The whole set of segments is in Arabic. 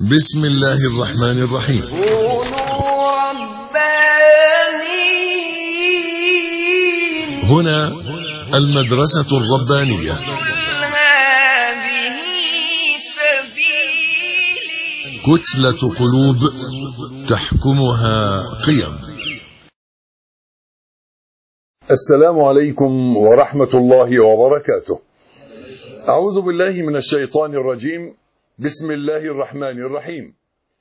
بسم الله الرحمن الرحيم. كونوا ربانيين. هنا المدرسة الربانية. هذه سبيلي. كتلة قلوب تحكمها قيم. السلام عليكم ورحمة الله وبركاته. أعوذ بالله من الشيطان الرجيم. بسم الله الرحمن الرحيم.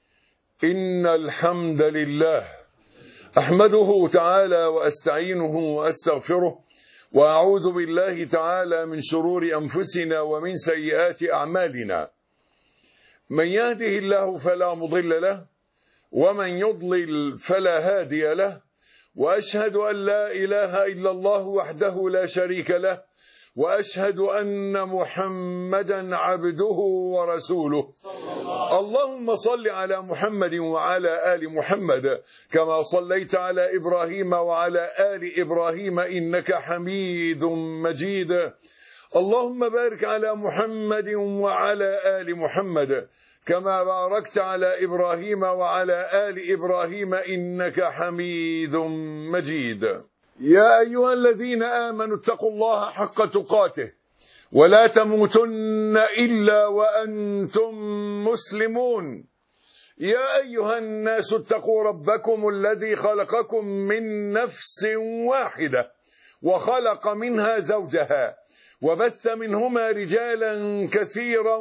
إن الحمد لله أحمده تعالى وأستعينه وأستغفره وأعوذ بالله تعالى من شرور أنفسنا ومن سيئات أعمالنا. من يهده الله فلا مضل له ومن يضلل فلا هادي له، وأشهد أن لا إله إلا الله وحده لا شريك له، وأشهد أن محمدا عبده ورسوله. اللهم صل على محمد وعلى آل محمد كما صليت على إبراهيم وعلى آل إبراهيم إنك حميد مجيد. اللهم بارك على محمد وعلى آل محمد كما باركت على إبراهيم وعلى آل إبراهيم إنك حميد مجيد. يا أيها الذين آمنوا اتقوا الله حق تقاته ولا تموتن إلا وأنتم مسلمون. يا أيها الناس اتقوا ربكم الذي خلقكم من نفس واحدة وخلق منها زوجها وبث منهما رجالا كثيرا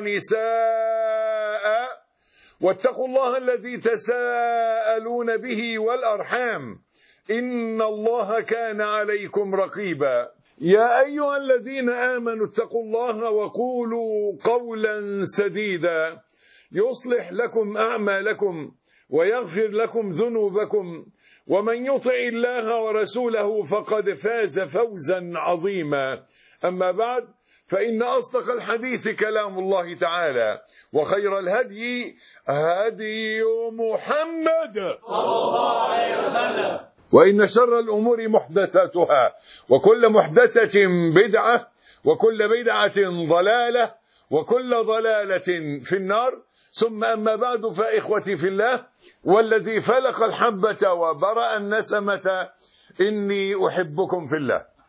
ونساء، واتقوا الله الذي تساءلون به والأرحام إن الله كان عليكم رقيبا. يا أيها الذين آمنوا اتقوا الله وقولوا قولا سديدا يصلح لكم أعمالكم ويغفر لكم ذنوبكم، ومن يطع الله ورسوله فقد فاز فوزا عظيما. أما بعد، فإن أصدق الحديث كلام الله تعالى، وخير الهدي هدي محمد صلى الله عليه وسلم، وإن شر الأمور محدثاتها، وكل محدثة بدعة، وكل بدعة ضلالة، وكل ضلالة في النار. ثم أما بعد، فإخوتي في الله والذي فلق الحبة وبرأ النسمة، إني أحبكم في الله،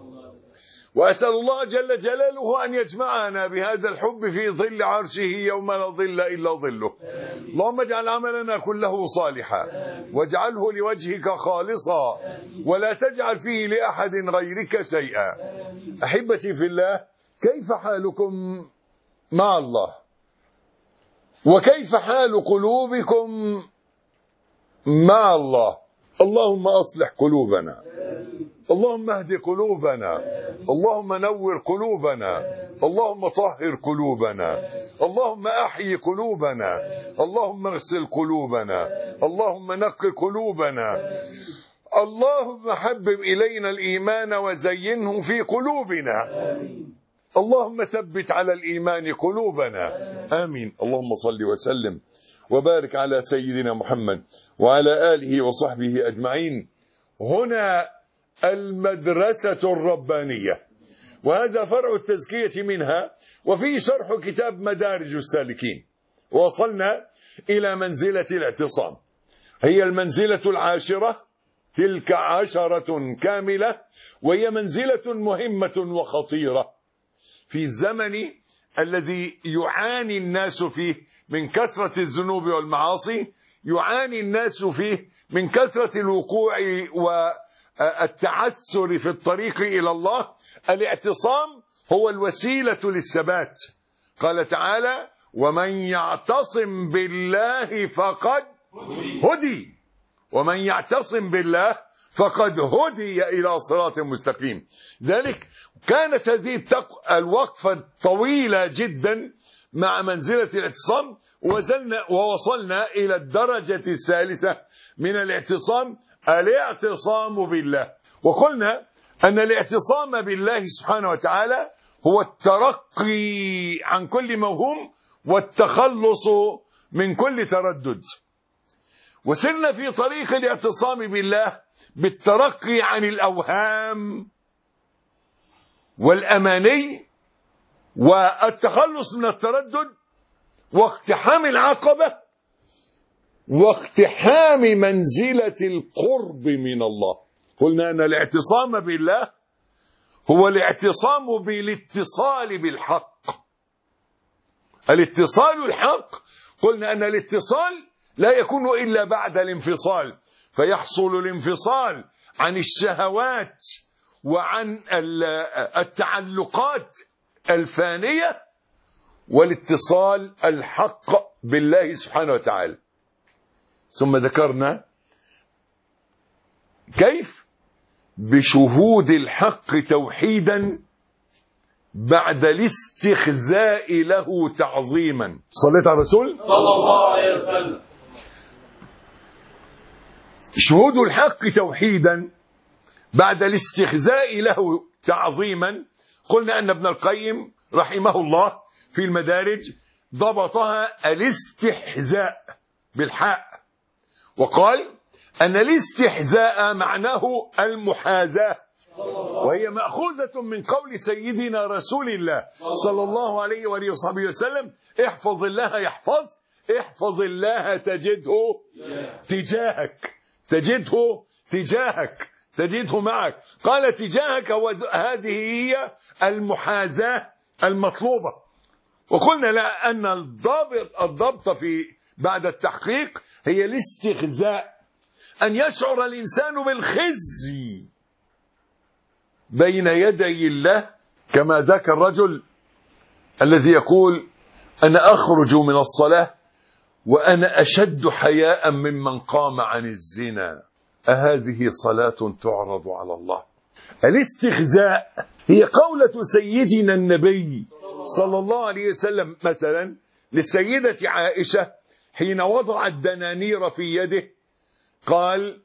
وأسأل الله جل جلاله أن يجمعنا بهذا الحب في ظل عرشه يوم لا ظل إلا ظله. اللهم اجعل عملنا كله صالحا واجعله لوجهك خالصا ولا تجعل فيه لأحد غيرك شيئا. أحبتي في الله، كيف حالكم مع الله؟ وكيف حال قلوبكم مع الله؟ اللهم أصلح قلوبنا، اللهم اهد قلوبنا، اللهم نور قلوبنا، اللهم طهر قلوبنا، اللهم احيي قلوبنا، اللهم اغسل قلوبنا، اللهم نق قلوبنا، اللهم حبب إلينا الإيمان وزينه في قلوبنا، اللهم ثبت على الإيمان قلوبنا، آمين. اللهم صل وسلم وبارك على سيدنا محمد وعلى آله وصحبه أجمعين. هنا المدرسة الربانية، وهذا فرع التزكية منها، وفيه شرح كتاب مدارج السالكين. وصلنا إلى منزلة الاعتصام، هي المنزلة العاشرة، تلك 10 كاملة، وهي منزلة مهمة وخطيرة في الزمن الذي يعاني الناس فيه من كثرة الذنوب والمعاصي، يعاني الناس فيه من كثرة الوقوع والتعثر في الطريق إلى الله. الاعتصام هو الوسيلة للثبات. قال تعالى: ومن يعتصم بالله فقد هدي، ومن يعتصم بالله فقد هدي إلى صراط مستقيم. ذلك كانت هذه الوقفة الطويلة جدا مع منزلة الاعتصام، ووصلنا إلى الدرجة الثالثة من الاعتصام، الاعتصام بالله. وقلنا أن الاعتصام بالله سبحانه وتعالى هو الترقي عن كل موهوم والتخلص من كل تردد. وسرنا في طريق الاعتصام بالله بالترقي عن الأوهام والأماني والتخلص من التردد واقتحام العقبة واقتحام منزلة القرب من الله. قلنا أن الاعتصام بالله هو الاعتصام بالاتصال بالحق. الاتصال الحق قلنا أن الاتصال لا يكون إلا بعد الانفصال، فيحصل الانفصال عن الشهوات وعن التعلقات الفانية، والاتصال الحق بالله سبحانه وتعالى. ثم ذكرنا كيف بشهود الحق توحيدا بعد الاستخزاء له تعظيما. صليت على الرسول صلى الله عليه وسلم. شهود الحق توحيدا بعد الاستخزاء له تعظيما. قلنا أن ابن القيم رحمه الله في المدارج ضبطها الاستحزاء بالحاء، وقال أن الاستحزاء معناه المحاذاة، وهي مأخوذة من قول سيدنا رسول الله صلى الله عليه وآله وصحبه وسلم: احفظ الله يحفظ، احفظ الله تجده تجاهك، تجده تجاهك، تجده معك. قال تجاهك، وهذه هي المحاذاة المطلوبة. وقلنا لا أن الضبط في بعد التحقيق هي الاستخزاء، أن يشعر الإنسان بالخزي بين يدي الله، كما ذاك الرجل الذي يقول: أنا أخرج من الصلاة وأنا أشد حياء ممن قام عن الزنا، أهذه صلاة تعرض على الله؟ الاستخزاء هي قولة سيدنا النبي صلى الله عليه وسلم مثلا للسيدة عائشة حين وضع الدنانير في يده، قال: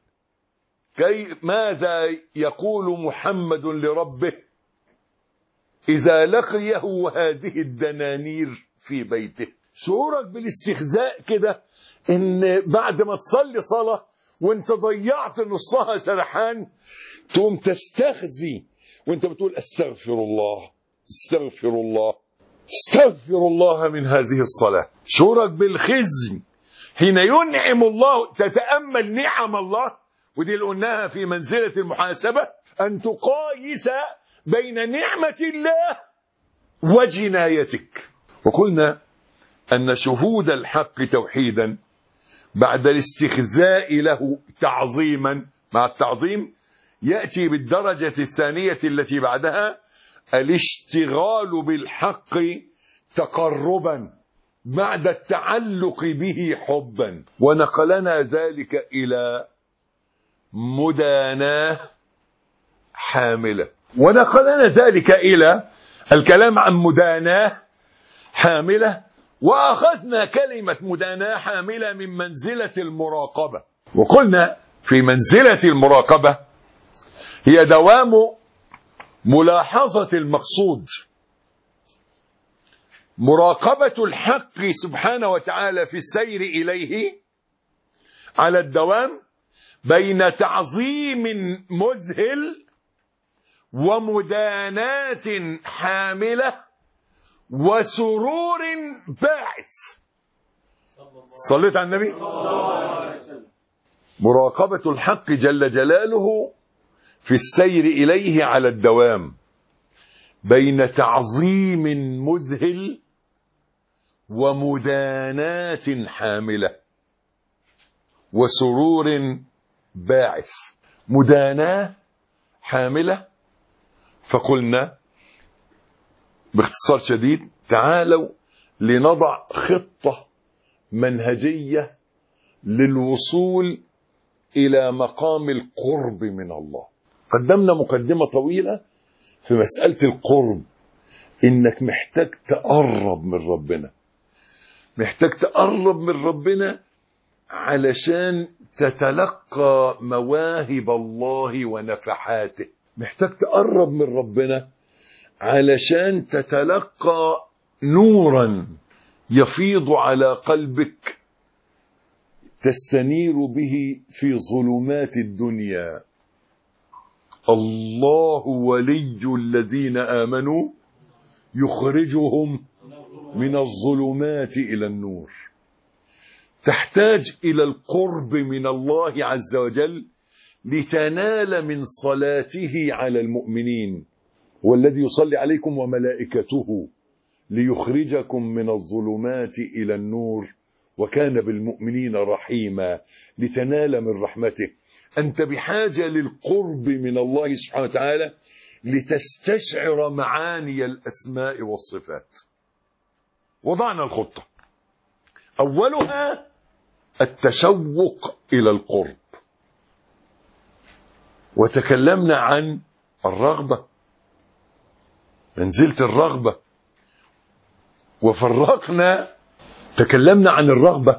ماذا يقول محمد لربه إذا لقيه هذه الدنانير في بيته؟ شعورك بالاستخزاء كده، إن بعد ما تصلي صلاة وانت ضيعت نصها سرحان تقوم تستخزي وانت بتقول: استغفر الله استغفر الله استغفر الله من هذه الصلاة. شعورك بالخزي حين ينعم الله، تتأمل نعم الله، ودي اللي قلناها في منزلة المحاسبة، أن تقايس بين نعمة الله وجنايتك. وقلنا أن شهود الحق توحيدا بعد الاستخزاء له تعظيما، مع التعظيم يأتي بالدرجة الثانية التي بعدها الاشتغال بالحق تقربا بعد التعلق به حبا. ونقلنا ذلك إلى مداناة حاملة، ونقلنا ذلك إلى الكلام عن مداناة حاملة، وأخذنا كلمة مداناة حاملة من منزلة المراقبة. وقلنا في منزلة المراقبة هي دوام ملاحظة المقصود، مراقبة الحق سبحانه وتعالى في السير إليه على الدوام بين تعظيم مذهل ومداناة حاملة وسرور باعث. صليت على النبي. مراقبة الحق جل جلاله في السير إليه على الدوام بين تعظيم مذهل ومداناة حاملة وسرور باعث. مداناة حاملة، فقلنا باختصار شديد: تعالوا لنضع خطة منهجية للوصول إلى مقام القرب من الله. قدمنا مقدمة طويلة في مسألة القرب، إنك محتاج تقرب من ربنا، محتاج تقرب من ربنا علشان تتلقى مواهب الله ونفحاته، محتاج تقرب من ربنا علشان تتلقى نورا يفيض على قلبك تستنير به في ظلمات الدنيا. الله ولي الذين آمنوا يخرجهم من الظلمات إلى النور. تحتاج إلى القرب من الله عز وجل لتنال من صلاته على المؤمنين، والذي يصلي عليكم وملائكته ليخرجكم من الظلمات إلى النور وكان بالمؤمنين رحيما. لتنال من رحمته. أنت بحاجة للقرب من الله سبحانه وتعالى لتستشعر معاني الأسماء والصفات. وضعنا الخطة، أولها التشوق إلى القرب، وتكلمنا عن الرغبة، منزلة الرغبة، تكلمنا عن الرغبة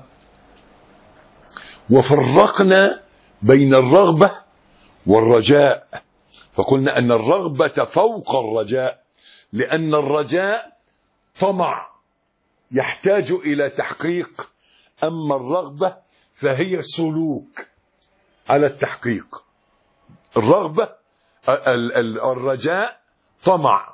وفرقنا بين الرغبة والرجاء، فقلنا أن الرغبة فوق الرجاء، لأن الرجاء طمع يحتاج إلى تحقيق، أما الرغبة فهي سلوك على التحقيق. الرغبة الرجاء طمع،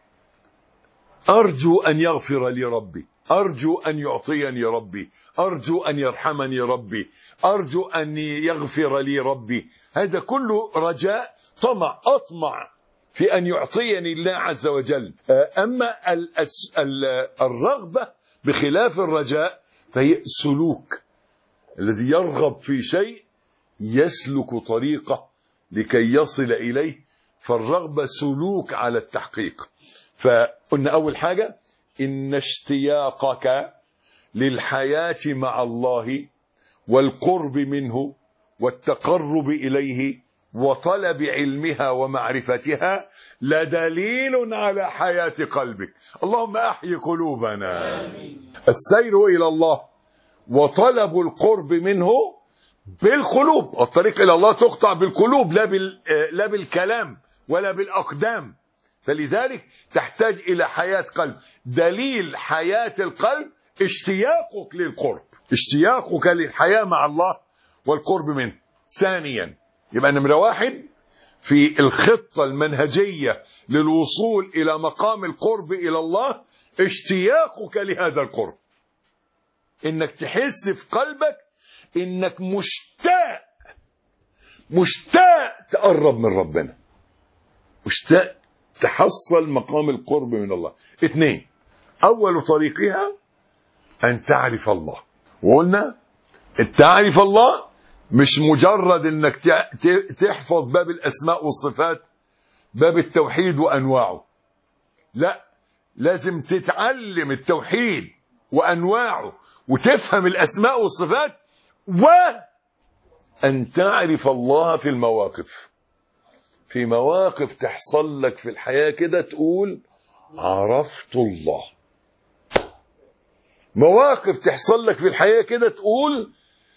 أرجو أن يغفر لي ربي، أرجو أن يعطيني ربي، أرجو أن يرحمني ربي، أرجو أن يغفر لي ربي. هذا كله رجاء، طمع، أطمع في أن يعطيني الله عز وجل. أما الرغبة بخلاف الرجاء فهي سلوك، الذي يرغب في شيء يسلك طريقه لكي يصل إليه، فالرغبة سلوك على التحقيق. فقلنا أول حاجة إن اشتياقك للحياة مع الله والقرب منه والتقرب إليه وطلب علمها ومعرفتها لدليل على حياة قلبك. اللهم أحي قلوبنا. السير إلى الله وطلب القرب منه بالقلوب. الطريق إلى الله تقطع بالقلوب، لا بالكلام ولا بالأقدام. فلذلك تحتاج إلى حياة قلب. دليل حياة القلب اشتياقك للقرب، اشتياقك للحياة مع الله والقرب منه. ثانيا، يبقى نمرة واحد في الخطة المنهجية للوصول إلى مقام القرب إلى الله اشتياقك لهذا القرب، إنك تحس في قلبك إنك مشتاق تقرب من ربنا، مشتاق تحصل مقام القرب من الله. اثنين، أول طريقها أن تعرف الله. وقلنا تعرف الله مش مجرد إنك تحفظ باب الأسماء والصفات، باب التوحيد وأنواعه، لا، لازم تتعلم التوحيد وأنواعه وتفهم الأسماء والصفات، وأن تعرف الله في المواقف. في مواقف تحصل لك في الحياة كده تقول عرفت الله. مواقف تحصل لك في الحياة كده تقول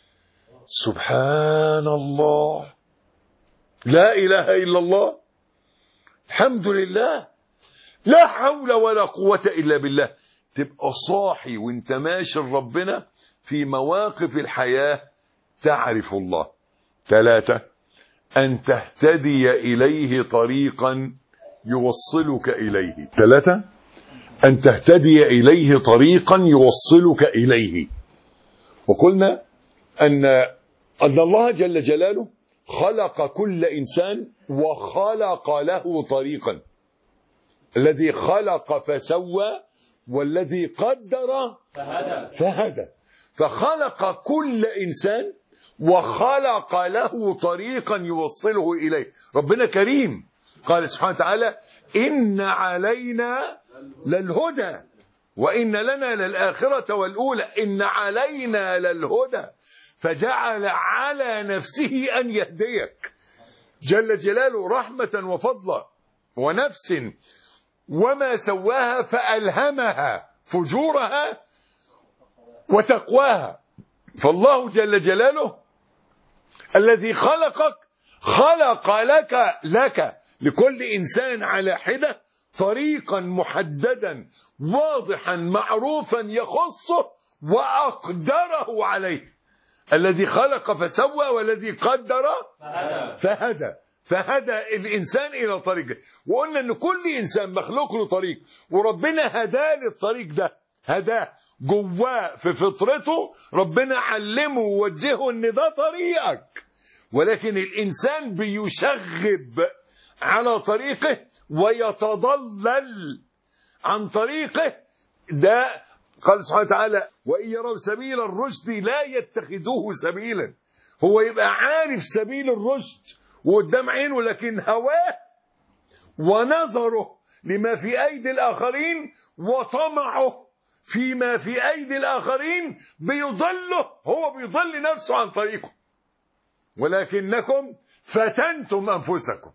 سبحان الله، لا إله إلا الله، الحمد لله، لا حول ولا قوة إلا بالله. تبقى صاحي وانت ماشي لربنا في مواقف الحياة تعرف الله. ثلاثة، أن تهتدي إليه طريقا يوصلك إليه. ثلاثة، أن تهتدي إليه طريقا يوصلك إليه. وقلنا أن الله جل جلاله خلق كل إنسان وخلق له طريقا، الذي خلق فسوى والذي قدر فهدى. فخلق كل إنسان وخلق له طريقا يوصله إليه. ربنا كريم، قال سبحانه وتعالى إن علينا للهدى وإن لنا للآخرة والأولى. إن علينا للهدى، فجعل على نفسه أن يهديك جل جلاله رحمة وفضلا. ونفس وما سواها فألهمها فجورها وتقواها. فالله جل جلاله الذي خلقك خلق لك لكل إنسان على حدة طريقا محددا واضحا معروفا يخصه وأقدره عليه. الذي خلق فسوى والذي قدر فهدى الإنسان إلى طريقه. وقلنا أن كل إنسان مخلوق له طريق، وربنا هداه للطريق ده. هداه جواه في فطرته، ربنا علمه ووجهه ان ده طريقك، ولكن الانسان بيشغب على طريقه ويتضلل عن طريقه. ده قال سبحانه وتعالى: وإن يروا سبيل الرشد لا يتخذوه سبيلا. هو يبقى عارف سبيل الرشد وقدام عينه، لكن هواه ونظره لما في أيدي الآخرين وطمعه فيما في أيدي الآخرين بيضله، هو بيضل نفسه عن طريقه. ولكنكم فتنتم أنفسكم.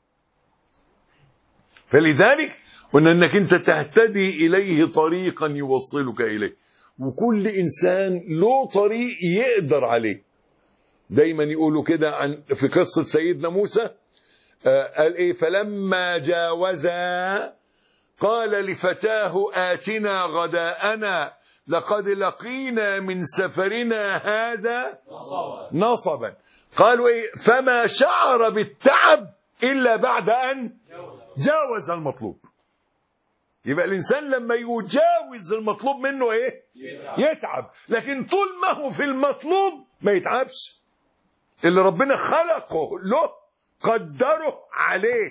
فلذلك قلنا أنك أنت تهتدي إليه طريقا يوصلك إليه، وكل إنسان له طريق يقدر عليه. دايما يقولوا كده في قصة سيدنا موسى، قال إيه: فلما جاوزا قال لفتاه آتنا غداءنا لقد لقينا من سفرنا هذا نصبا. قالوا إيه؟ فما شعر بالتعب إلا بعد أن جاوز المطلوب. يبقى الإنسان لما يجاوز المطلوب منه إيه؟ يتعب. لكن طول ما هو في المطلوب ما يتعبش. اللي ربنا خلقه له قدره عليه،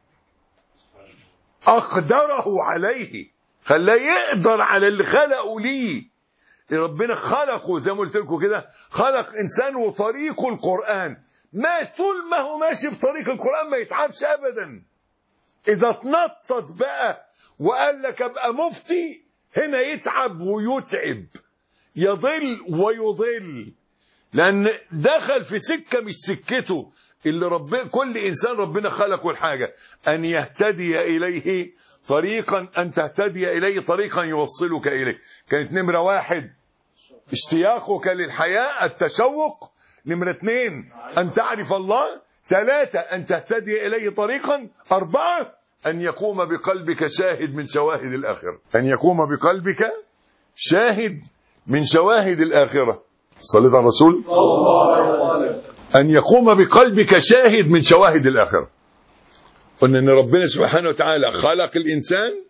أقدره عليه، خلاه يقدر على اللي خلقه ليه. ربنا خلقه زي ما قلت لكم كده، خلق إنسان وطريقه القرآن. ما طول ما هو ماشي في طريق القرآن ما يتعبش أبدا. إذا اتنطط بقى وقال لك أبقى مفتي، هنا يتعب ويتعب، يضل ويضل، لأن دخل في سكة مش سكته. اللي كل إنسان ربنا خلقه الحاجة أن يهتدي إليه طريقا، أن تهتدي إليه طريقا يوصلك إليه. كانت نمرة 1 اشتياقك للحياة، التشوق. نمرة 2 أن تعرف الله. 3 أن تهتدي إليه طريقا. 4 أن يقوم بقلبك شاهد من شواهد الآخرة. أن يقوم بقلبك شاهد من شواهد الآخرة. صليت على الرسول. أن يقوم بقلبك شاهد من شواهد الآخرة. قلنا أن ربنا سبحانه وتعالى خلق الإنسان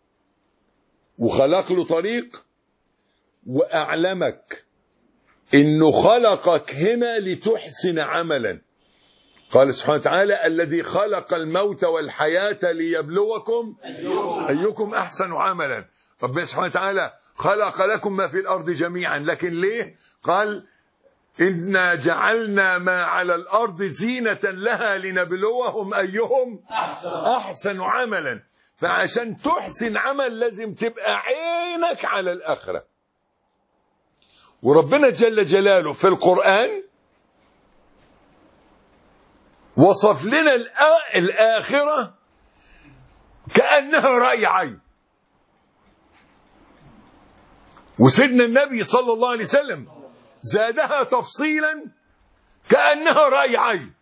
وخلق له طريق، وأعلمك إنه خلقك هنا لتحسن عملا. قال سبحانه وتعالى: الذي خلق الموت والحياة ليبلوكم أيكم أحسن عملا. ربنا سبحانه وتعالى خلق لكم ما في الأرض جميعا، لكن ليه؟ قال: إنا جعلنا ما على الأرض زينة لها لنبلوهم أيهم أحسن عملا. فعشان تحسن عمل لازم تبقى عينك على الآخرة. وربنا جل جلاله في القرآن وصف لنا الآخرة كأنها رأي عين. وسيدنا النبي صلى الله عليه وسلم زادها تفصيلا كأنها رأي عين،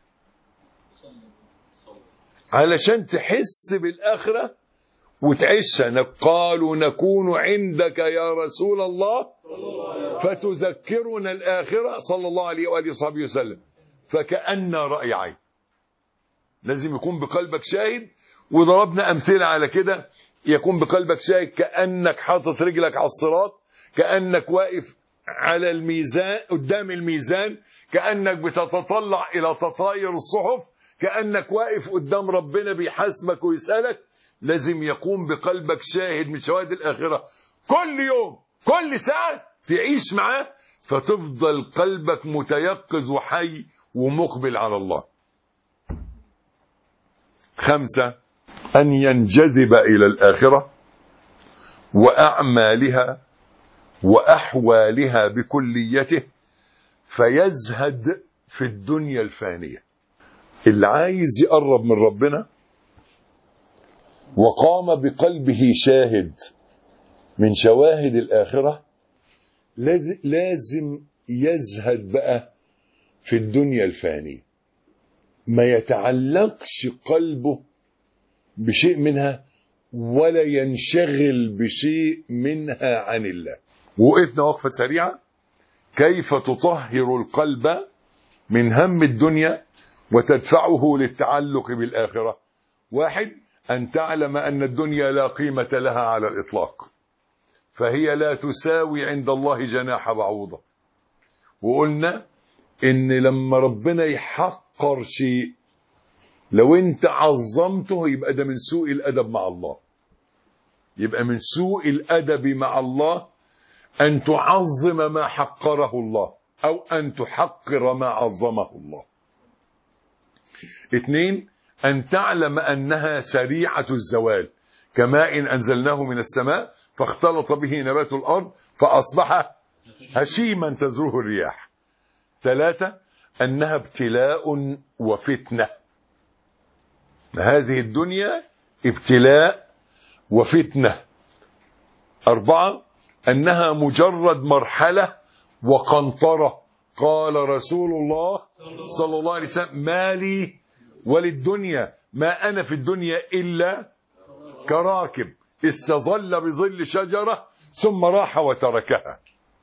علشان تحس بالآخرة وتعيشها. قالوا: نكون عندك يا رسول الله فتذكرنا الآخرة، صلى الله عليه وآله وصحبه وسلم. فكأن رأي عين. لازم يكون بقلبك شاهد، وضربنا أمثلة على كده. يكون بقلبك شاهد كأنك حاطط رجلك على الصراط، كأنك واقف على الميزان، قدام الميزان، كأنك بتتطلع إلى تطاير الصحف، كأنك واقف قدام ربنا بيحاسبك ويسألك. لازم يقوم بقلبك شاهد من شواهد الآخرة. كل يوم كل ساعة تعيش معاه، فتفضل قلبك متيقظ وحي ومقبل على الله. 5 أن ينجذب إلى الآخرة وأعمالها وأحوالها بكليته، فيزهد في الدنيا الفانية. اللي عايز يقرب من ربنا وقام بقلبه شاهد من شواهد الآخرة، لازم يزهد بقى في الدنيا الفانية، ما يتعلقش قلبه بشيء منها ولا ينشغل بشيء منها عن الله. وقفنا وقفة سريعة: كيف تطهر القلب من هم الدنيا وتدفعه للتعلق بالآخرة؟ 1 أن تعلم أن الدنيا لا قيمة لها على الإطلاق، فهي لا تساوي عند الله جناح بعوضة. وقلنا إن لما ربنا يحقر شيء لو أنت عظمته يبقى ده من سوء الأدب مع الله. يبقى من سوء الأدب مع الله أن تعظم ما حقره الله أو أن تحقر ما عظمه الله. 2 أن تعلم أنها سريعة الزوال كماء أنزلناه من السماء فاختلط به نبات الأرض فأصبح هشيما تزروه الرياح. 3 أنها ابتلاء وفتنة. هذه الدنيا ابتلاء وفتنة. 4 أنها مجرد مرحلة وقنطرة. قال رسول الله صلى الله عليه وسلم ما لي وللدنيا ما أنا في الدنيا إلا كراكب استظل بظل شجرة ثم راح وتركها.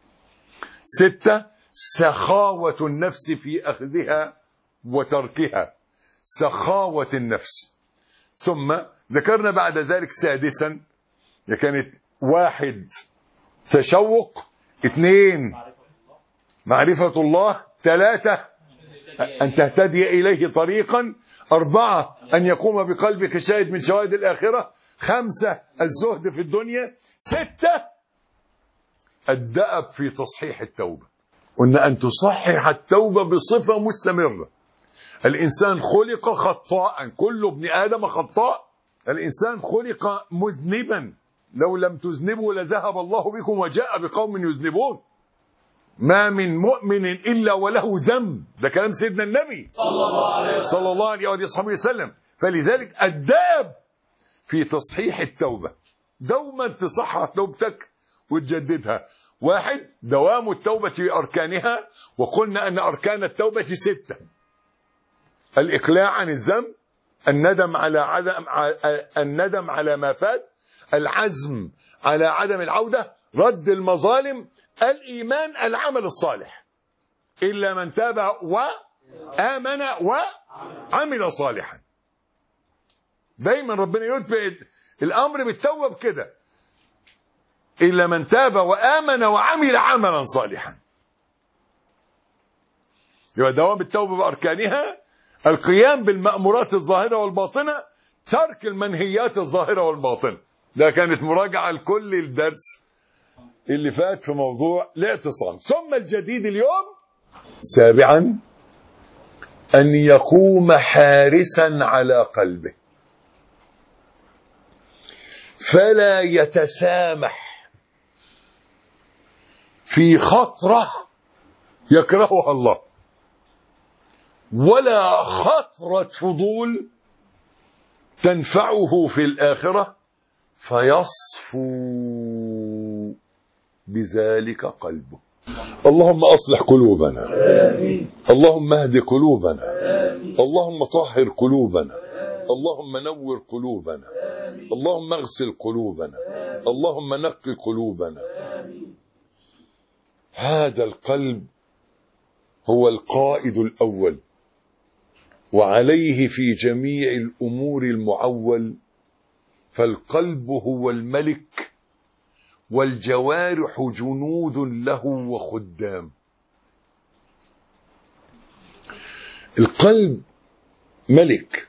6 سخاوة النفس في أخذها وتركها. سخاوة النفس. ثم ذكرنا بعد ذلك 6 كانت 1 تشوق، 2 معرفة الله، 3 أن تهتدي إليه طريقا، 4 أن يقوم بقلبك شاهد من شواهد الآخرة، 5 الزهد في الدنيا، 6 الدأب في تصحيح التوبة. قلنا أن تصحح التوبة بصفة مستمرة. الإنسان خلق خطاء، كل ابن آدم خطاء. الإنسان خلق مذنبا، لو لم تذنبوا لذهب الله بكم وجاء بقوم يذنبون. ما من مؤمن إلا وله ذنب. ده كلام سيدنا النبي صلى الله عليه وآله وسلم. فلذلك الدأب في تصحيح التوبة، دوما تصحح توبتك وتجددها. 1 دوام التوبة بأركانها، وقلنا أن أركان التوبة 6: الإقلاع عن الذنب، الندم على ما فات، العزم على عدم العودة، رد المظالم، الإيمان، العمل الصالح. إلا من تاب وآمن وعمل صالحا. دايما ربنا يتبع الأمر بالتوبة بكده: إلا من تاب وآمن وعمل عملا صالحا. يبقى دوام التوبة بأركانها: القيام بالمأمورات الظاهرة والباطنة، ترك المنهيات الظاهرة والباطنة. ده كانت مراجعة لكل الدرس اللي فات في موضوع الاعتصام. ثم الجديد اليوم: 7 أن يقوم حارسا على قلبه فلا يتسامح في خطرة يكرهها الله ولا خطرة فضول تنفعه في الآخرة فيصفو بذلك قلبه. اللهم أصلح قلوبنا، اللهم اهد قلوبنا، اللهم طهر قلوبنا، اللهم نور قلوبنا، اللهم اغسل قلوبنا، اللهم نقي قلوبنا. هذا القلب هو القائد الأول، وعليه في جميع الأمور المعول. فالقلب هو الملك والجوارح جنود له وخدام. القلب ملك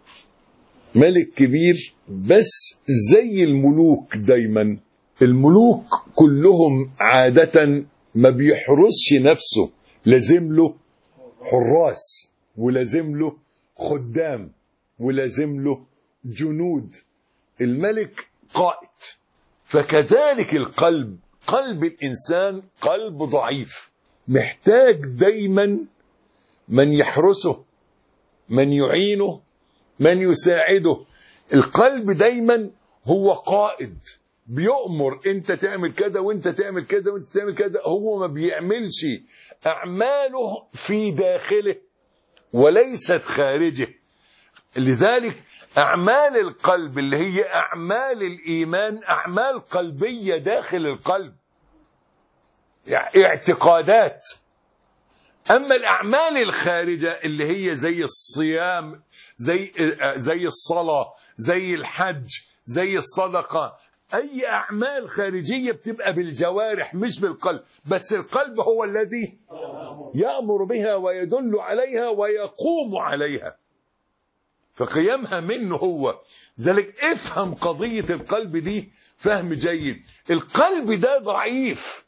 كبير، بس زي الملوك دايما. الملوك كلهم عادة ما بيحرسش نفسه، لازم له حراس ولازم له خدام ولازم له جنود. الملك قائد. فكذلك القلب، قلب الإنسان قلب ضعيف، محتاج دايما من يحرسه، من يعينه، من يساعده. القلب دايما هو قائد، بيؤمر انت تعمل كذا وانت تعمل كذا وانت تعمل كذا. هو ما بيعملش أعماله في داخله وليست خارجه. لذلك أعمال القلب اللي هي أعمال الإيمان أعمال قلبية داخل القلب، يعني اعتقادات. أما الأعمال الخارجة اللي هي زي الصيام، زي الصلاة، زي الحج، زي الصدقة، أي أعمال خارجية بتبقى بالجوارح مش بالقلب، بس القلب هو الذي يأمر بها ويدل عليها ويقوم عليها، فقيامها منه هو. ذلك افهم قضية القلب دي فهم جيد. القلب ده ضعيف،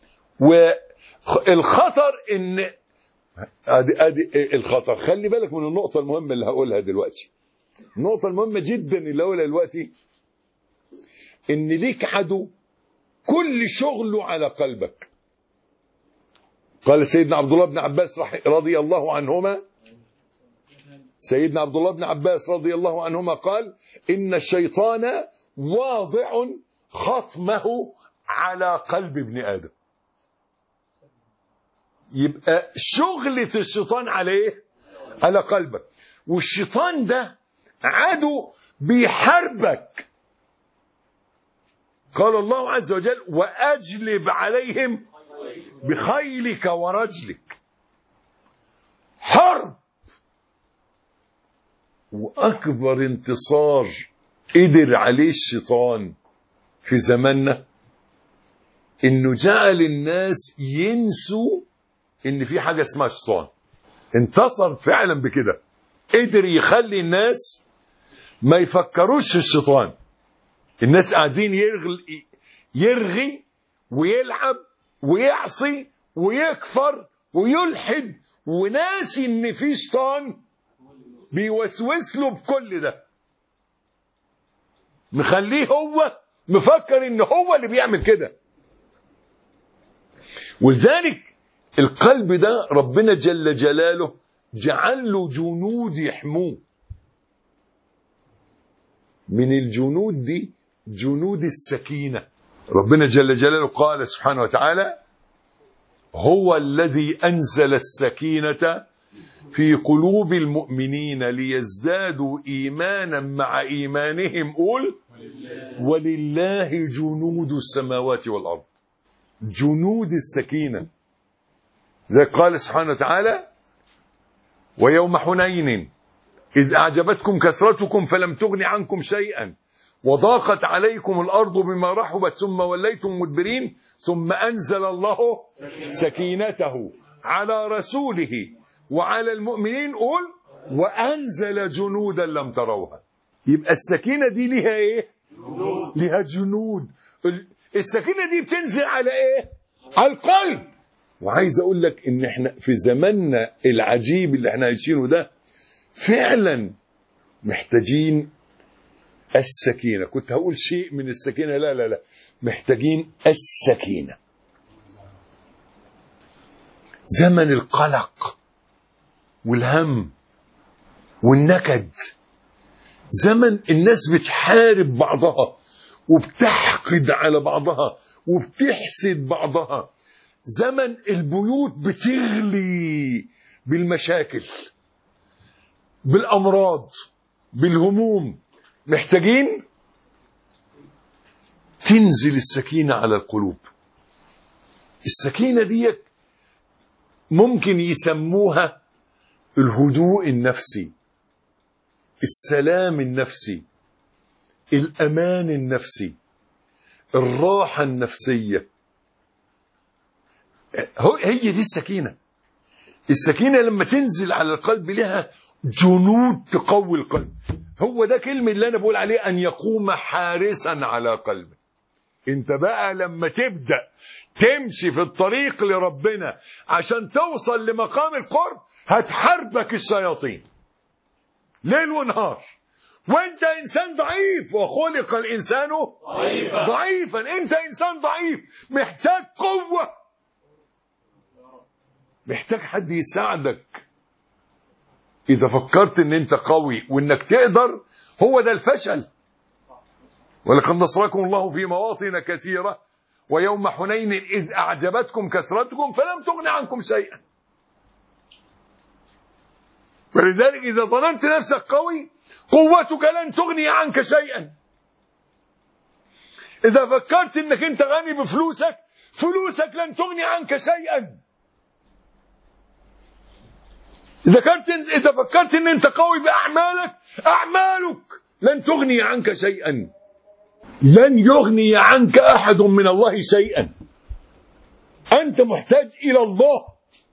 والخطر ان ادي الخطر. خلي بالك من النقطة المهمة اللي هقولها دلوقتي. النقطة المهمة جدا اللي هقولها دلوقتي، ان ليك عدو كل شغله على قلبك. قال سيدنا عبد الله بن عباس رضي الله عنهما، سيدنا عبد الله بن عباس رضي الله عنهما قال: إن الشيطان واضع خطمه على قلب ابن آدم. يبقى شغلة الشيطان عليه على قلبك، والشيطان ده عدو بيحاربك. قال الله عز وجل: وأجلب عليهم بخيلك ورجلك. حرب. وأكبر انتصار قدر عليه الشيطان في زماننا إنه جعل الناس ينسوا إن في حاجة اسمها شيطان. انتصر فعلا بكده، قدر يخلي الناس ما يفكروش في الشيطان. الناس قاعدين يرغي ويلعب ويعصي ويكفر ويلحد، وناسي إن في شيطان بيوسوس له بكل ده، مخليه هو مفكر ان هو اللي بيعمل كده. ولذلك القلب ده ربنا جل جلاله جعل له جنود يحموه. من الجنود دي جنود السكينة. ربنا جل جلاله قال سبحانه وتعالى: هو الذي أنزل السكينة في قلوب المؤمنين ليزدادوا إيمانا مع إيمانهم. قول: ولله جنود السماوات والأرض. جنود السكينة. ذلك قال سبحانه وتعالى: ويوم حنين إذ أعجبتكم كثرتكم فلم تغن عنكم شيئا وضاقت عليكم الأرض بما رحبت ثم وليتم مدبرين ثم أنزل الله سكينته على رسوله وعلى المؤمنين. قول: وأنزل جنودا لم تروها. يبقى السكينة دي ليها ايه؟ ليها جنود. السكينة دي بتنزل على ايه؟ على القلب. وعايز اقول لك ان احنا في زماننا العجيب اللي احنا عايشينه ده فعلا محتاجين السكينة. كنت هقول شيء من السكينة، لا لا لا، محتاجين السكينة. زمن القلق والهم والنكد، زمن الناس بتحارب بعضها وبتحقد على بعضها وبتحسد بعضها، زمن البيوت بتغلي بالمشاكل، بالأمراض، بالهموم. محتاجين تنزل السكينة على القلوب. السكينة دي ممكن يسموها الهدوء النفسي، السلام النفسي، الأمان النفسي، الراحة النفسية. هي دي السكينة. السكينة لما تنزل على القلب لها جنود تقوي القلب. هو ده كلمة اللي أنا بقول عليه أن يقوم حارسا على قلبه. انت بقى لما تبدأ تمشي في الطريق لربنا عشان توصل لمقام القرب هتحاربك الشياطين ليل ونهار، وانت انسان ضعيف، وخلق الانسان ضعيفا. انت انسان ضعيف محتاج قوة، محتاج حد يساعدك. اذا فكرت ان انت قوي وانك تقدر، هو ده الفشل. ولقد نصركم الله في مواطن كثيرة ويوم حنين إذ أعجبتكم كثرتكم فلم تغن عنكم شيئا. ولذلك إذا ظننت نفسك قوي قوتك لن تغني عنك شيئا. إذا فكرت إنك أنت غني بفلوسك، فلوسك لن تغني عنك شيئا. إذا فكرت إن أنت قوي بأعمالك، أعمالك لن تغني عنك شيئا. لن يغني عنك أحد من الله شيئا، أنت محتاج إلى الله،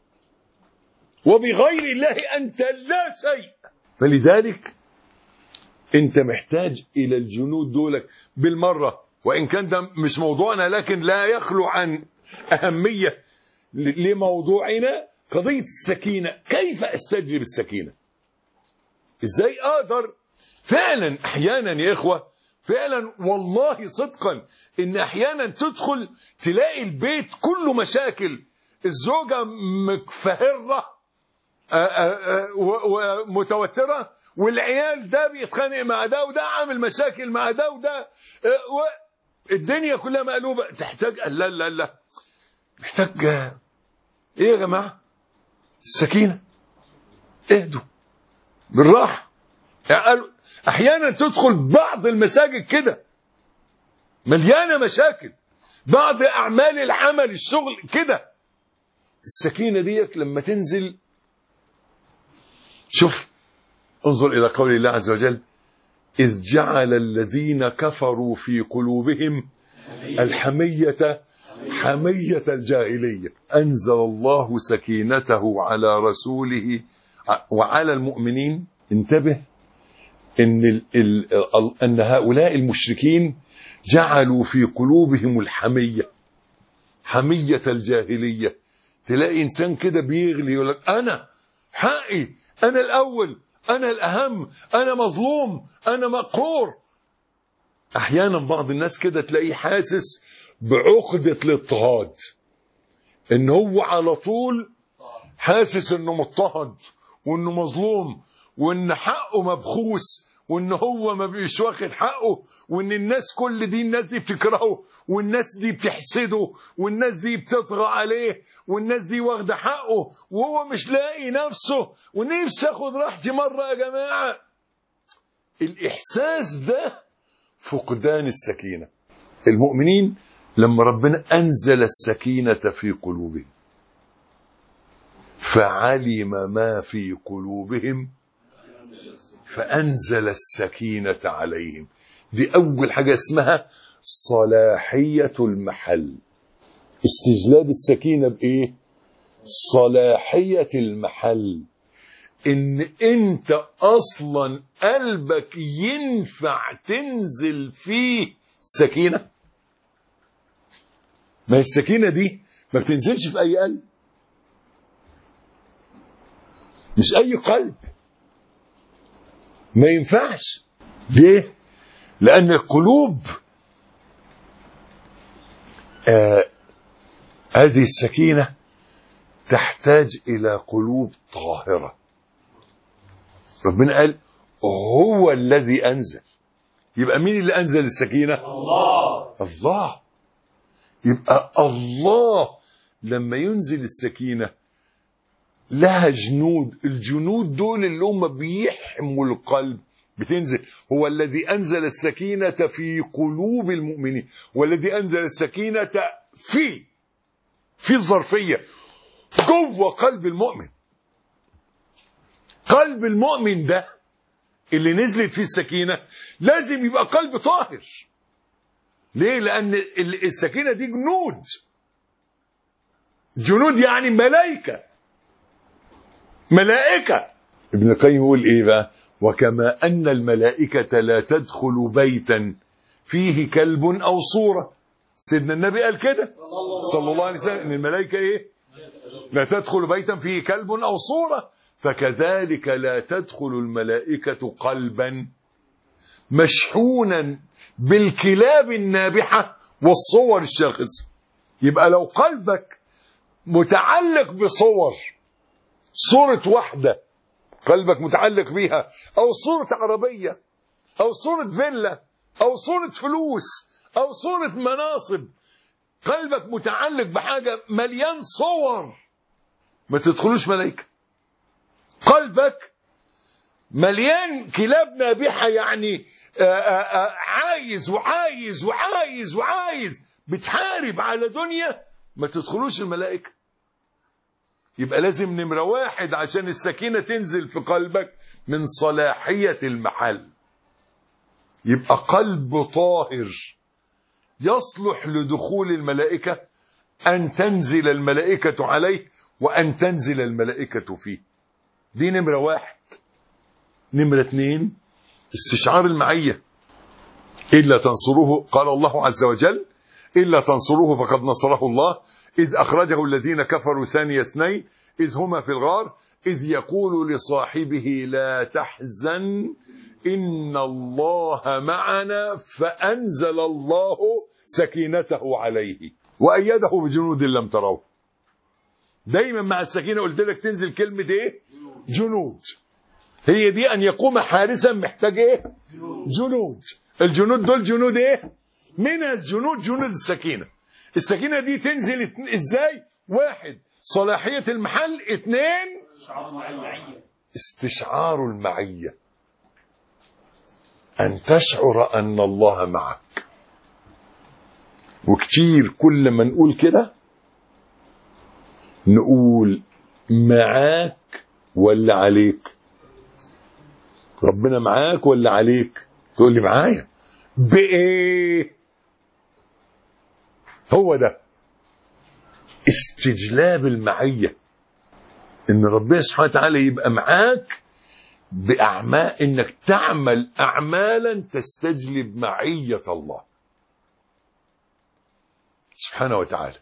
وبغير الله أنت لا شيء. فلذلك أنت محتاج إلى الجنود دولك بالمرة. وإن كان ده مش موضوعنا، لكن لا يخلو عن أهمية لموضوعنا، قضية السكينة. كيف أستجلب السكينة؟ إزاي أقدر فعلا؟ أحيانا يا إخوة، فعلا والله صدقا، إن أحيانا تدخل تلاقي البيت كله مشاكل، الزوجة مكفهرة ومتوترة، والعيال ده بيتخانق مع ده، وده عامل مشاكل مع ده، وده الدنيا كلها مقلوبة. تحتاج لا محتاج ايه يا جماعة؟ السكينة. اهدوا بالراحة. يعني احيانا تدخل بعض المساجد كده مليانة مشاكل، بعض اعمال العمل الشغل كده. السكينة ديك لما تنزل، شوف انظر الى قول الله عز وجل: إذ جعل الذين كفروا في قلوبهم الحمية حمية الجاهلية أنزل الله سكينته على رسوله وعلى المؤمنين. انتبه أن هؤلاء المشركين جعلوا في قلوبهم الحمية، حمية الجاهلية. تلاقي إنسان كده بيغلي يقول لك أنا حقي، أنا الأول، أنا الأهم، أنا مظلوم، أنا مقهور. أحيانا بعض الناس كده تلاقيه حاسس بعقدة الاضطهاد، إن هو على طول حاسس إنه مضطهد وإنه مظلوم وإن حقه مبخوس وإن هو ما بيش واخد حقه، وإن الناس كل دي الناس دي بتكرهه، والناس دي بتحسده، والناس دي بتطغى عليه، والناس دي واخده حقه وهو مش لاقي نفسه، ونفسي اخد راحتي مرة يا جماعة. الإحساس ده فقدان السكينة. المؤمنين لما ربنا أنزل السكينة في قلوبهم فعلم ما في قلوبهم فأنزل السكينة عليهم. دي أول حاجة اسمها صلاحية المحل. استجلاب السكينة بإيه؟ صلاحية المحل. إن أنت أصلا قلبك ينفع تنزل فيه سكينة. ما السكينة دي ما بتنزلش في أي قلب، مش أي قلب، ما ينفعش. ليه؟ لأن القلوب هذه السكينة تحتاج إلى قلوب طاهرة. ربنا قال هو الذي أنزل. يبقى مين اللي أنزل السكينة؟ الله. يبقى الله لما ينزل السكينة لها جنود، الجنود دول اللي هم بيحموا القلب بتنزل. هو الذي أنزل السكينة في قلوب المؤمنين، والذي أنزل السكينة في الظرفية جوه قلب المؤمن. قلب المؤمن ده اللي نزلت فيه السكينة لازم يبقى قلب طاهر. ليه؟ لأن السكينة دي جنود. جنود يعني ملائكة. ابن القيم يقول ايه بقى؟ وكما أن الملائكة لا تدخل بيتا فيه كلب أو صورة. سيدنا النبي قال كده صلى الله عليه وسلم ان الملائكة ايه؟ لا تدخل بيتا فيه كلب أو صورة. فكذلك لا تدخل الملائكة قلبا مشحونا بالكلاب النابحة والصور الشاخصة. يبقى لو قلبك متعلق بصور، صورة واحدة قلبك متعلق بيها، أو صورة عربية، أو صورة فيلا، أو صورة فلوس، أو صورة مناصب، قلبك متعلق بحاجة مليان صور، ما تدخلوش ملائكة. قلبك مليان كلاب نابحة، يعني عايز وعايز وعايز وعايز، بتحارب على دنيا، ما تدخلوش الملائكة. يبقى لازم نمرة واحد عشان السكينة تنزل في قلبك من صلاحية المحل، يبقى قلب طاهر يصلح لدخول الملائكة أن تنزل الملائكة عليه وأن تنزل الملائكة فيه. دي نمرة 1. نمرة 2 استشعار المعية. إلا تنصروه، قال الله عز وجل: إلا تنصروه فقد نصره الله إذ أخرجه الذين كفروا ثاني اثنين إذ هما في الغار إذ يقول لصاحبه لا تحزن إن الله معنا فأنزل الله سكينته عليه وأيده بجنود لم تروه. دايما مع السكينة قلت لك تنزل كلمة ايه؟ جنود. هي دي أن يقوم حارسا محتاج ايه؟ جنود. الجنود دول جنود ايه؟ من الجنود جنود السكينة. السكينة دي تنزل ازاي؟ 1 صلاحية المحل، 2 استشعار المعية، أن تشعر أن الله معك. وكتير كل ما نقول كده نقول معاك ولا عليك؟ ربنا معاك ولا عليك؟ تقول لي معايا. بإيه؟ هو ده استجلاب المعية، ان ربنا سبحانه وتعالى يبقى معاك بأعمال، انك تعمل أعمالا تستجلب معية الله سبحانه وتعالى.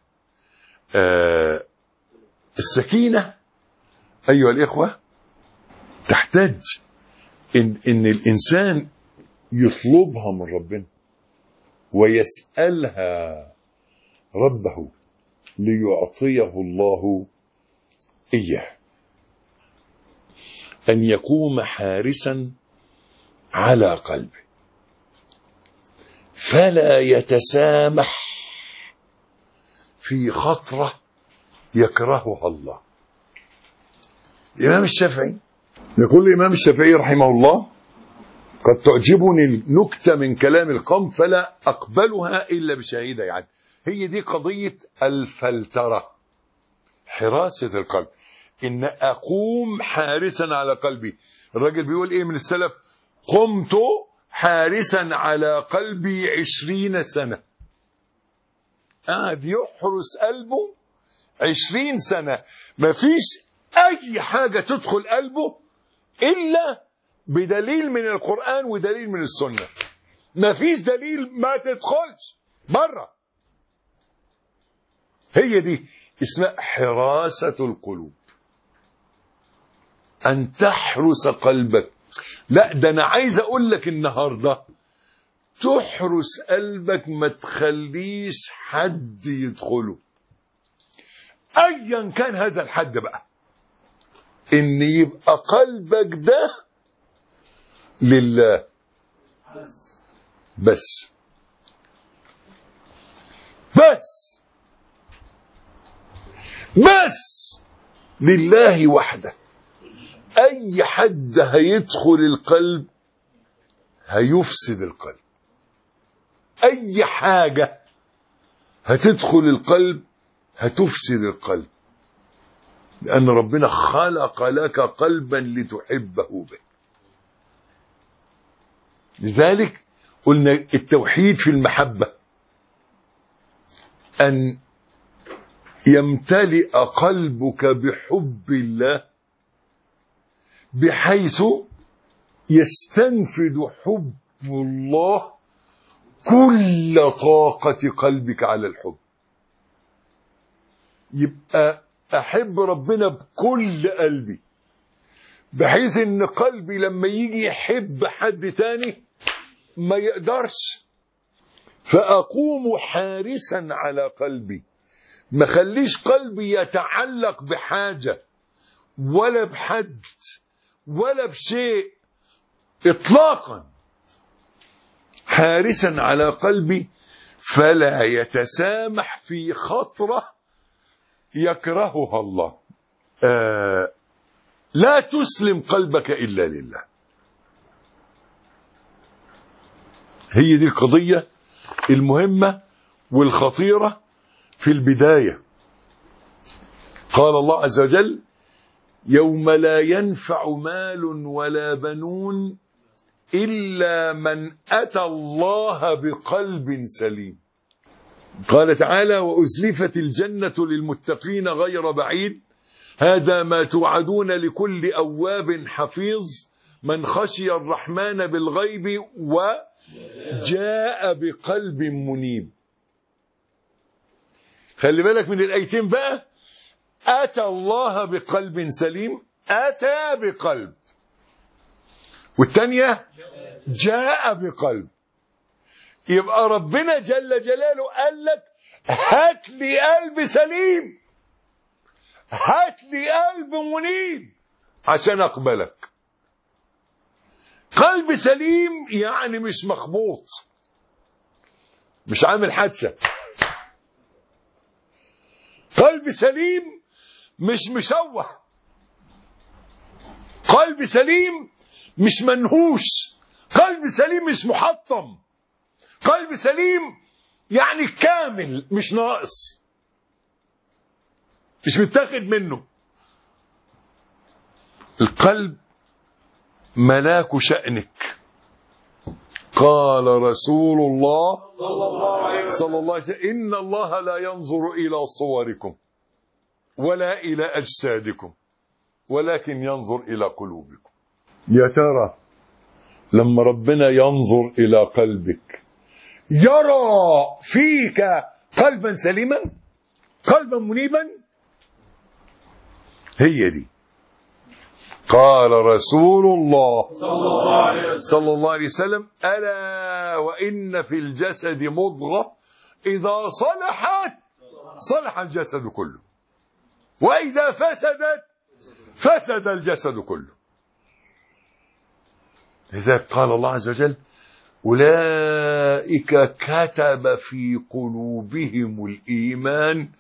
السكينة أيها الإخوة تحتاج إن الإنسان يطلبها من ربنا ويسألها ربه ليعطيه الله إياه. أن يقوم حارسا على قلبه فلا يتسامح في خطرة يكرهها الله. الإمام الشافعي يقول الإمام الشافعي رحمه الله: قد تعجبني النكتة من كلام القوم فلا أقبلها إلا بشهيدة. يعني هي دي قضية الفلترة، حراسة القلب، إن أقوم حارسا على قلبي. الراجل بيقول إيه من السلف؟ قمت حارسا على قلبي 20 سنة. قاعد يحرس قلبه 20 سنة، ما فيش أي حاجة تدخل قلبه إلا بدليل من القرآن ودليل من السنة. ما فيش دليل ما تدخلش بره. هي دي اسمها حراسة القلوب، أن تحرس قلبك. لا ده أنا عايز أقول لك النهاردة تحرس قلبك، ما تخليش حد يدخله أيا كان هذا الحد بقى. إن يبقى قلبك ده لله بس لله وحده. أي حد هيدخل القلب هيفسد القلب. أي حاجة هتدخل القلب هتفسد القلب، لأن ربنا خلق لك قلبا لتحبه به. لذلك قلنا التوحيد في المحبة أن يمتلئ قلبك بحب الله بحيث يستنفد حب الله كل طاقة قلبك على الحب. يبقى أحب ربنا بكل قلبي، بحيث ان قلبي لما يجي يحب حد تاني ما يقدرش. فأقوم حارسا على قلبي، ما خليش قلبي يتعلق بحاجة ولا بحد ولا بشيء إطلاقا. حارسا على قلبي فلا يتسامح في خطرة يكرهها الله. لا تسلم قلبك إلا لله. هي دي القضية المهمة والخطيرة في البداية. قال الله عز وجل: يوم لا ينفع مال ولا بنون إلا من أتى الله بقلب سليم. قال تعالى وأزلفت الجنة للمتقين غير بعيد هذا ما توعدون لكل أواب حفيظ من خشي الرحمن بالغيب وجاء بقلب منيب. خلي بالك من الآيتين بقى. أتى الله بقلب سليم، أتى بقلب، والثانية جاء بقلب. يبقى ربنا جل جلاله قال لك هات لي قلب سليم، هات لي قلب منيب عشان أقبلك. قلب سليم يعني مش مخبوط، مش عامل حادثة. قلب سليم مش مشوه. قلب سليم مش منهوش. قلب سليم مش محطم. قلب سليم يعني كامل مش ناقص، مش متاخد منه. القلب ملاك شأنك. قال رسول الله صلى الله عليه وسلم إن الله لا ينظر إلى صوركم ولا إلى أجسادكم ولكن ينظر إلى قلوبكم. يا ترى لما ربنا ينظر إلى قلبك يرى فيك قلبا سليما، قلبا منيبا؟ هي دي. قال رسول الله صلى الله عليه وسلم ألا وإن في الجسد مضغة إذا صلحت صلح الجسد كله وإذا فسدت فسد الجسد كله. لذلك قال الله عز وجل أولئك كتب في قلوبهم الإيمان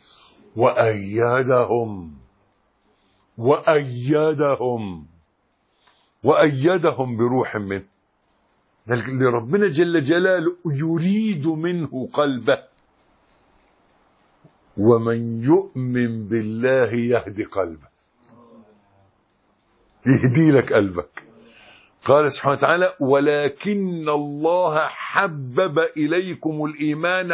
وأيدهم بروح منه. اللي ربنا جل جلاله يريد منه قلبه. ومن يؤمن بالله يهدي قلبه، يهدي لك قلبك. قال سبحانه وتعالى ولكن الله حبب إليكم الإيمان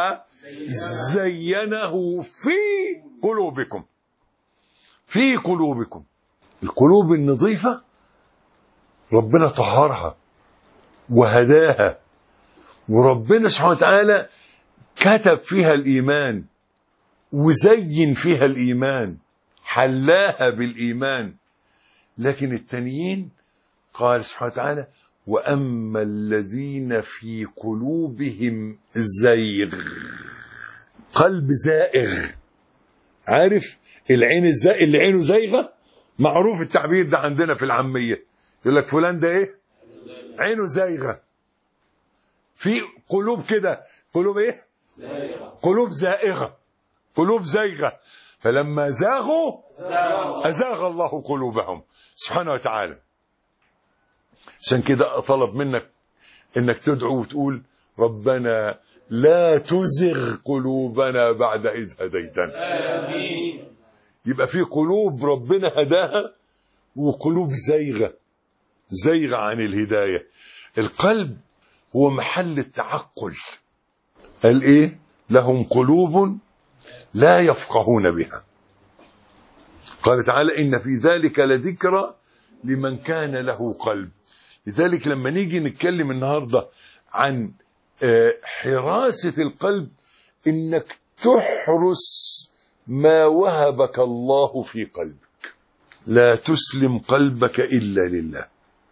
وزينه في قلوبكم. في قلوبكم. القلوب النظيفة ربنا طهرها وهداها، وربنا سبحانه وتعالى كتب فيها الإيمان وزين فيها الإيمان، حلاها بالإيمان. لكن التانيين قال سبحانه وتعالى وأما الذين في قلوبهم زيغ. قلب زائغ. عارف العين اللي عينه زيغة؟ معروف التعبير ده عندنا في العامية، يقول لك فلان ده ايه؟ عينه زيغة. في قلوب كده، قلوب ايه؟ قلوب زائغة، قلوب زيغة. فلما زاغوا أزاغ الله قلوبهم سبحانه وتعالى. عشان كده طلب منك انك تدعو وتقول ربنا لا تزغ قلوبنا بعد إذ هديتنا. يبقى في قلوب ربنا هداها وقلوب زيغة عن الهداية. القلب هو محل التعقل. قال ايه؟ لهم قلوب لا يفقهون بها. قال تعالى إن في ذلك لذكرى لمن كان له قلب. لذلك لما نيجي نتكلم النهاردة عن حراسة القلب، إنك تحرس ما وهبك الله في قلبك. لا تسلم قلبك إلا لله.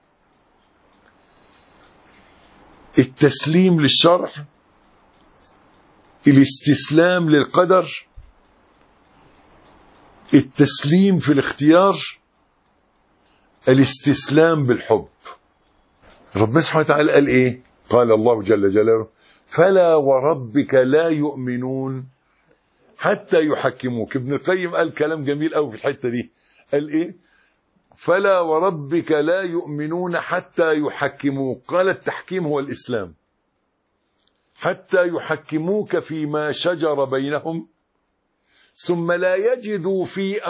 التسليم للشرع، الاستسلام للقدر، التسليم في الاختيار، الاستسلام بالحب. ربنا سبحانه وتعالى قال ايه؟ قال الله جل جلاله فلا وربك لا يؤمنون حتى يحكموك. ابن القيم قال كلام جميل قوي في الحتة دي. قال ايه؟ فلا وربك لا يؤمنون حتى يحكموك. قال التحكيم هو الإسلام. حتى يحكموك فيما شجر بينهم ثم لا يجدوا في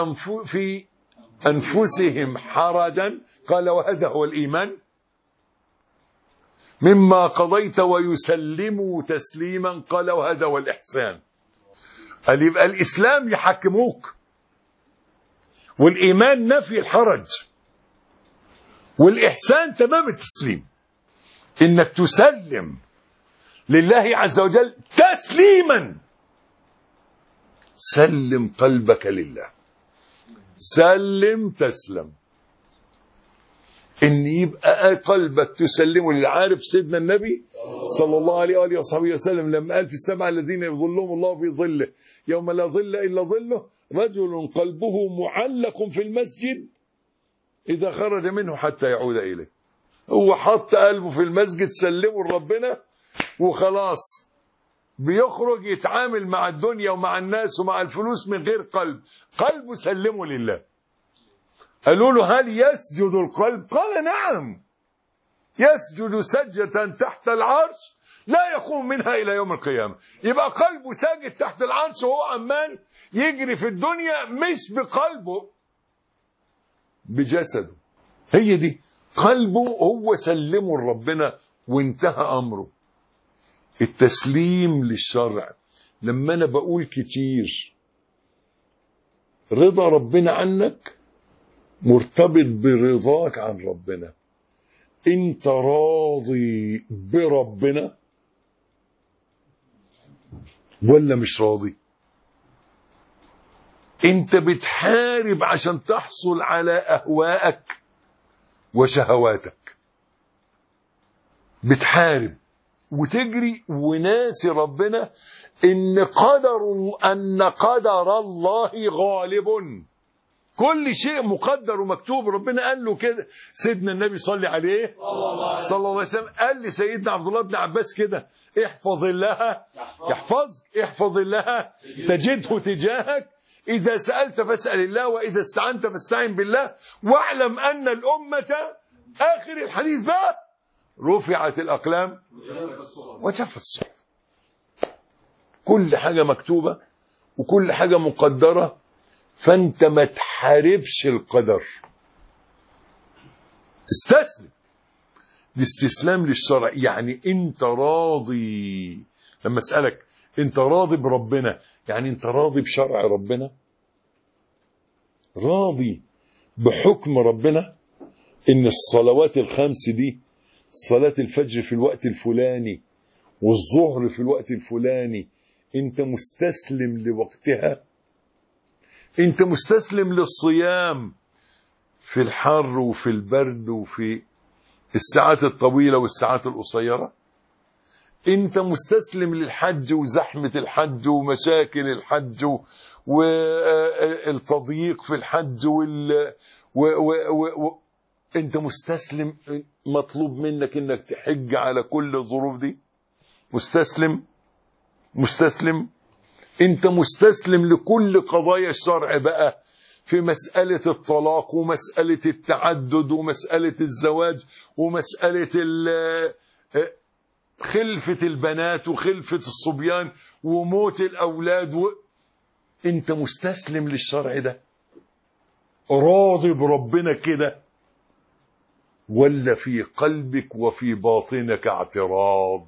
أنفسهم حرجا. قال وهذا هو الإيمان. مما قضيت ويسلموا تسليما. قال وهذا هو الإحسان. قال يبقى الإسلام يحكموك، والإيمان نفي الحرج، والإحسان تمام التسليم، إنك تسلم لله عز وجل تسليما. سلم قلبك لله، سلم تسلم، إن يبقى قلبك تسلمه لله. عارف سيدنا النبي صلى الله عليه وآله وصحبه وسلم لما قال في السبعة الذين يظلهم الله في ظله يوم لا ظل إلا ظله: رجل قلبه معلق في المسجد إذا خرج منه حتى يعود إليه. هو حط قلبه في المسجد، سلمه لربنا وخلاص، بيخرج يتعامل مع الدنيا ومع الناس ومع الفلوس من غير قلب. قلبه سلمه لله. قالوا له: هل يسجد القلب؟ قال: نعم، يسجد سجدة تحت العرش لا يقوم منها إلى يوم القيامة. يبقى قلبه ساجد تحت العرش وهو عمال يجري في الدنيا، مش بقلبه، بجسده. هي دي قلبه، هو سلمه لربنا وانتهى أمره. التسليم للشرع، لما أنا بقول كتير رضا ربنا عنك مرتبط برضاك عن ربنا. انت راضي بربنا ولا مش راضي؟ انت بتحارب عشان تحصل على اهوائك وشهواتك، بتحارب وتجري وناسي ربنا ان قدر الله غالب. كل شيء مقدر ومكتوب. ربنا قال له كده. سيدنا النبي صلى عليه صلى الله عليه وسلم قال لسيدنا عبد الله بن عباس كده: احفظ الله يحفظك، احفظ الله تجده تجاهك، إذا سألت فاسأل الله، وإذا استعنت فاستعن بالله، واعلم أن الأمة، آخر الحديث بقى، رفعت الأقلام وجفت الصحف. كل حاجة مكتوبة وكل حاجة مقدرة، فانت ما تحاربش القدر، استسلم. الاستسلام للشرع يعني انت راضي. لما اسألك انت راضي بربنا، يعني انت راضي بشرع ربنا، راضي بحكم ربنا، ان الصلوات الخمس دي، صلاة الفجر في الوقت الفلاني والظهر في الوقت الفلاني، انت مستسلم لوقتها. انت مستسلم للصيام في الحر وفي البرد وفي الساعات الطويلة والساعات القصيرة. انت مستسلم للحج وزحمة الحج ومشاكل الحج والتضييق في الحج انت مستسلم. مطلوب منك انك تحج على كل الظروف دي. مستسلم. انت مستسلم لكل قضايا الشرع بقى، في مسألة الطلاق ومسألة التعدد ومسألة الزواج ومسألة خلفة البنات وخلفة الصبيان وموت الأولاد انت مستسلم للشرع ده، راضي بربنا كده، ولا في قلبك وفي باطنك اعتراض؟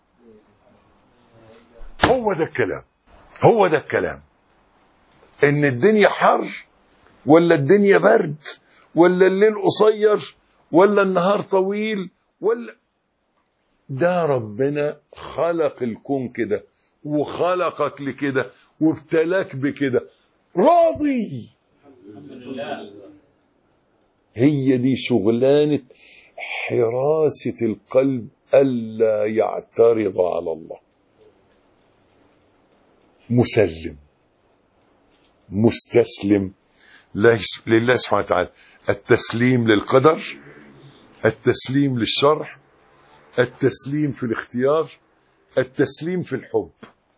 هو ده الكلام. ان الدنيا حر ولا الدنيا برد، ولا الليل قصير ولا النهار طويل، ولا ده ربنا خلق الكون كده وخلقك لكده وابتلاك بكده، راضي. هي دي شغلانة حراسة القلب، ألا يعترض على الله. مسلم مستسلم لله سبحانه وتعالى. التسليم للقدر، التسليم للشرع، التسليم في الاختيار، التسليم في الحب.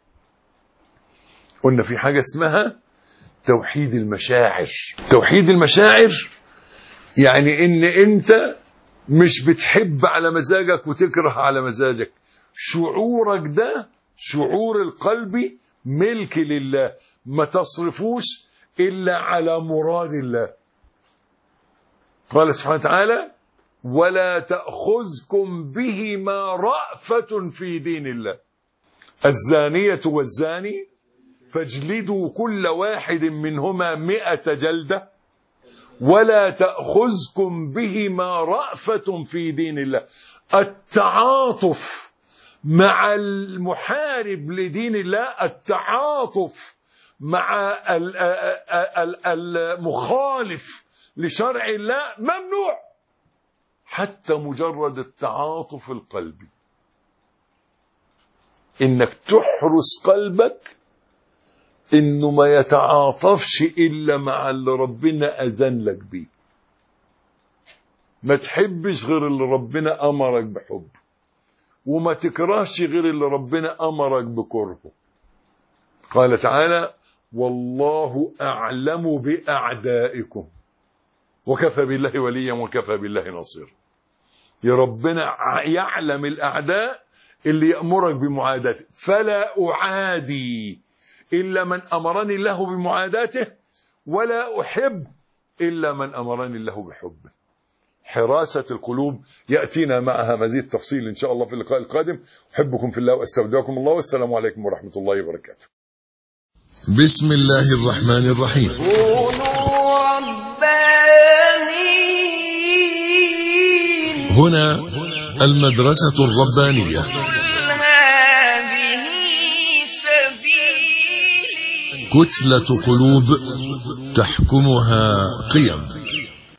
قلنا في حاجة اسمها توحيد المشاعر. توحيد المشاعر يعني ان انت مش بتحب على مزاجك وتكره على مزاجك. شعورك ده شعور القلب ملك لله، ما تصرفوش إلا على مراد الله. قال سبحانه وتعالى: ولا تأخذكم بهما رأفة في دين الله. الزانية والزاني فاجلدوا كل واحد منهما 100 جلدة ولا تأخذكم بهما رأفة في دين الله. التعاطف مع المحارب لدين الله، التعاطف مع المخالف لشرع الله ممنوع، حتى مجرد التعاطف القلبي، انك تحرس قلبك انه ما يتعاطفش الا مع اللي ربنا اذن لك بيه. ما تحبش غير اللي ربنا امرك بحبه، وما تكرهش غير اللي ربنا امرك بكرهه. قال تعالى: والله اعلم باعدائكم وكفى بالله وليا وكفى بالله نصيرا. يا ربنا يعلم الاعداء اللي يأمرك بمعاداته، فلا أعادي إلا من أمرني الله بمعاداته، ولا أحب إلا من أمرني الله بحبه. حراسة القلوب يأتينا معها مزيد تفصيل إن شاء الله في اللقاء القادم. أحبكم في الله وأستودعكم الله، والسلام عليكم ورحمة الله وبركاته. بسم الله الرحمن الرحيم. كونوا ربانيين. هنا المدرسة الربانية. هذه سبيلي. كتلة قلوب تحكمها قيم.